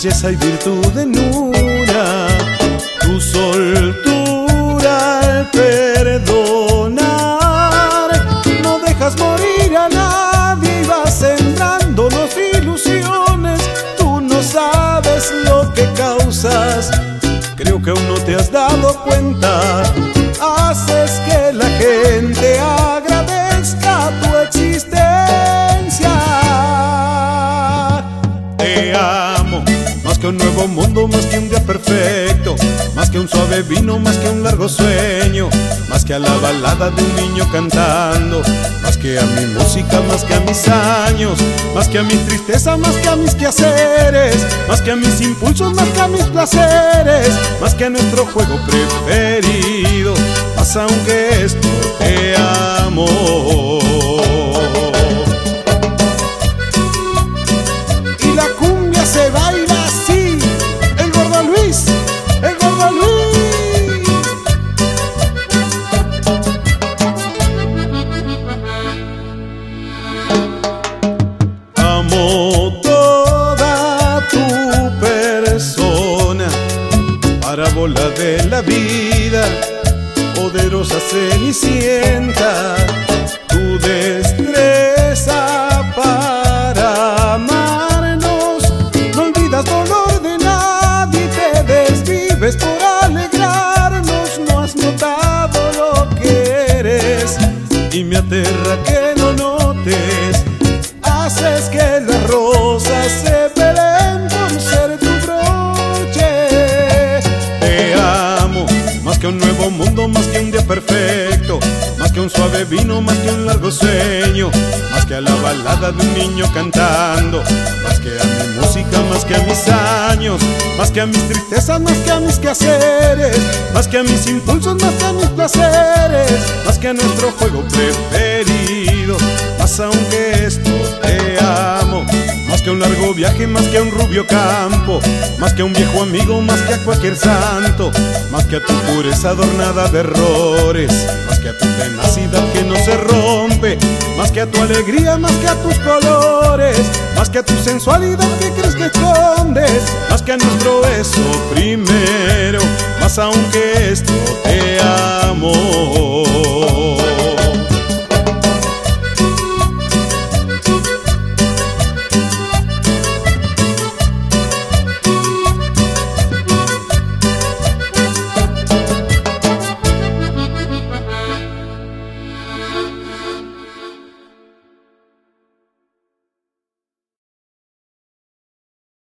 belleza y virtud en una, tu soltura al perdonar. No dejas morir a nadie y vas sembrándonos ilusiones. Tú no sabes lo que causas, creo que aún no te has dado cuenta. Haces que la gente agradezca tu existencia. Te amo, más que un nuevo mundo, más que un día perfecto, más que un suave vino, más que un largo sueño, más que a la balada de un niño cantando, más que a mi música, más que a mis años, más que a mi tristeza, más que a mis quehaceres, más que a mis impulsos, más que a mis placeres, más que a nuestro juego preferido, más aunque esto te amo. Y la cumbia se baila así, el Gordo Luis, el Gordo Luis. Amo toda tu persona, parábola de la vida, poderosa cenicienta, tu destreza para amarnos. No olvidas dolor de nadie y te desvives por alegrarnos. No has notado lo que eres y me aterra que no notes. Haces que las rosas se peleen por ser tu broche. Te amo, más que un nuevo mundo, más que un día perfecto, más que un suave vino, más que un largo sueño, más que a la balada de un niño cantando, más que a mi música, más que a mis años, más que a mis tristezas, más que a mis quehaceres, más que a mis impulsos, más que a mis placeres, más que a nuestro juego preferido, más aunque esto te amo. Más que un largo viaje, más que a un rubio campo, más que a un viejo amigo, más que a cualquier santo, más que a tu pureza adornada de errores, más que a tu tenacidad que no se rompe, más que a tu alegría, más que a tus colores, más que a tu sensualidad que crees que escondes, más que a nuestro beso primero, más aunque esto te amo.